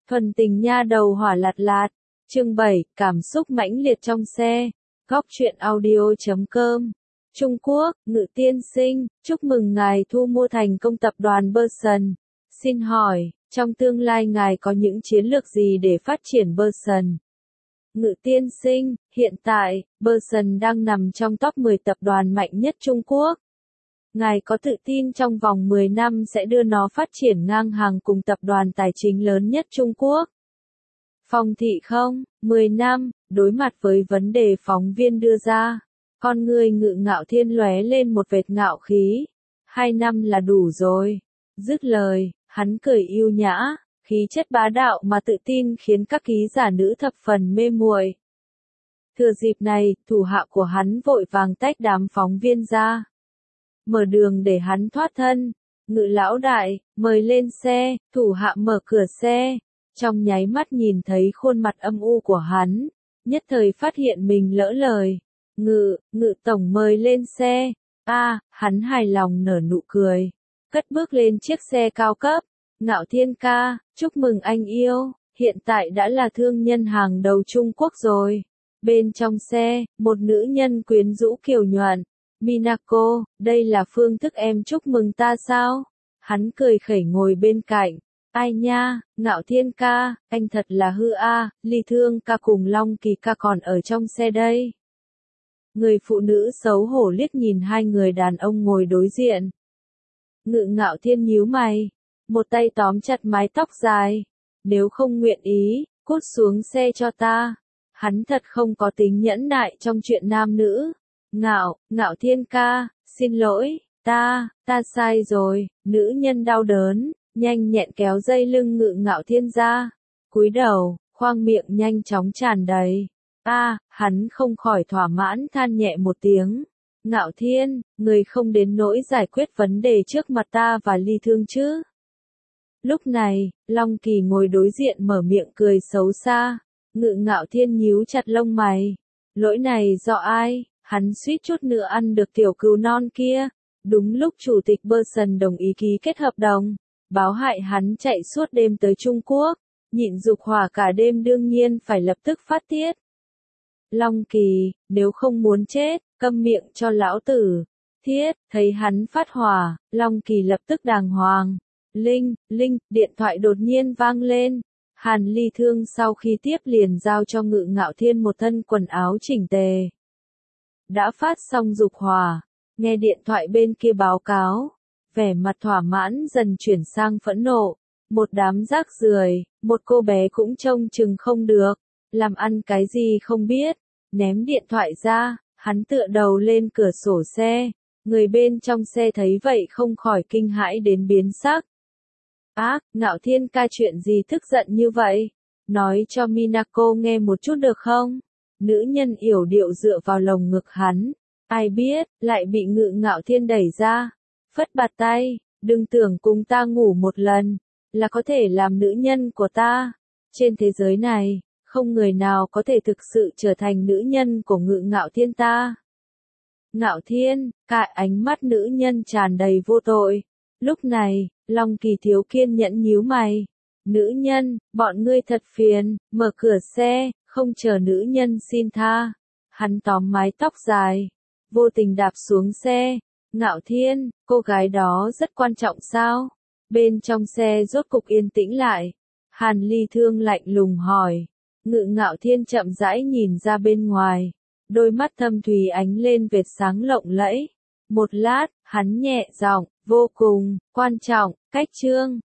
Thuần tình nha đầu hỏa lạt lạt. Chương 7, cảm xúc mãnh liệt trong xe. Góc truyện audio.com. Trung Quốc, Ngự tiên sinh, chúc mừng ngài thu mua thành công tập đoàn Berson. Xin hỏi, trong tương lai ngài có những chiến lược gì để phát triển Berson? Ngự tiên sinh, hiện tại, Berson đang nằm trong top 10 tập đoàn mạnh nhất Trung Quốc. Ngài có tự tin trong vòng 10 năm sẽ đưa nó phát triển ngang hàng cùng tập đoàn tài chính lớn nhất Trung Quốc? Phong thị không, 10 năm, đối mặt với vấn đề phóng viên đưa ra, con người Ngự Ngạo Thiên lóe lên một vệt ngạo khí. 2 năm là đủ rồi. Dứt lời, hắn cười yêu nhã, khí chất bá đạo mà tự tin khiến các ký giả nữ thập phần mê muội. Thừa dịp này, thủ hạ của hắn vội vàng tách đám phóng viên ra, mở đường để hắn thoát thân. Ngự lão đại, mời lên xe. Thủ hạ mở cửa xe, trong nháy mắt nhìn thấy khuôn mặt âm u của hắn, nhất thời phát hiện mình lỡ lời. Ngự tổng mời lên xe. Hắn hài lòng nở nụ cười, cất bước lên chiếc xe cao cấp. Ngạo Thiên ca, chúc mừng anh yêu, hiện tại đã là thương nhân hàng đầu Trung Quốc rồi. Bên trong xe, một nữ nhân quyến rũ kiều nhuận. Minako, đây là phương thức em chúc mừng ta sao? Hắn cười khẩy ngồi bên cạnh. Ai nha, Ngạo Thiên ca, anh thật là hư a, Ly Thương ca cùng Long Kỳ ca còn ở trong xe đây. Người phụ nữ xấu hổ liếc nhìn hai người đàn ông ngồi đối diện. Ngự Ngạo Thiên nhíu mày, một tay tóm chặt mái tóc dài. Nếu không nguyện ý, cút xuống xe cho ta. Hắn thật không có tính nhẫn nại trong chuyện nam nữ. Ngạo Thiên ca, xin lỗi, ta sai rồi. Nữ nhân đau đớn, nhanh nhẹn kéo dây lưng Ngự Ngạo Thiên ra, cúi đầu, khoang miệng nhanh chóng tràn đầy. Hắn không khỏi thỏa mãn than nhẹ một tiếng. Ngạo Thiên, người không đến nỗi giải quyết vấn đề trước mặt ta và Ly Thương chứ? Lúc này, Long Kỳ ngồi đối diện mở miệng cười xấu xa. Ngự Ngạo Thiên nhíu chặt lông mày. Lỗi này do ai? Hắn suýt chút nữa ăn được tiểu cừu non kia. Đúng lúc chủ tịch Berson đồng ý ký kết hợp đồng, báo hại hắn chạy suốt đêm tới Trung Quốc, nhịn dục hỏa cả đêm đương nhiên phải lập tức phát tiết. Long Kỳ, nếu không muốn chết, câm miệng cho lão tử. Thiết, thấy hắn phát hỏa, Long Kỳ lập tức đàng hoàng. Linh, điện thoại đột nhiên vang lên. Hàn Ly Thương sau khi tiếp liền giao cho Ngự Ngạo Thiên một thân quần áo chỉnh tề. Đã phát xong dục hỏa, nghe điện thoại bên kia báo cáo, vẻ mặt thỏa mãn dần chuyển sang phẫn nộ. Một đám rác rưởi, một cô bé cũng trông chừng không được, làm ăn cái gì không biết. Ném điện thoại ra, hắn tựa đầu lên cửa sổ xe. Người bên trong xe thấy vậy không khỏi kinh hãi đến biến sắc. Ngạo Thiên ca chuyện gì tức giận như vậy? Nói cho Minako nghe một chút được không? Nữ nhân yểu điệu dựa vào lồng ngực hắn. Ai biết, lại bị Ngự Ngạo Thiên đẩy ra. Phất bạt tay, đừng tưởng cùng ta ngủ một lần, là có thể làm nữ nhân của ta. Trên thế giới này, không người nào có thể thực sự trở thành nữ nhân của Ngự Ngạo Thiên ta. Ngạo Thiên, cả ánh mắt nữ nhân tràn đầy vô tội. Lúc này, Long Kỳ thiếu kiên nhẫn nhíu mày. Nữ nhân, bọn ngươi thật phiền, mở cửa xe, không chờ nữ nhân xin tha. Hắn tóm mái tóc dài, vô tình đạp xuống xe. Ngạo Thiên, cô gái đó rất quan trọng sao? Bên trong xe rốt cục yên tĩnh lại. Hàn Ly Thương lạnh lùng hỏi. Ngự Ngạo Thiên chậm rãi nhìn ra bên ngoài. Đôi mắt thâm thúy ánh lên vệt sáng lộng lẫy. Một lát, hắn nhẹ giọng, vô cùng quan trọng, cách chương.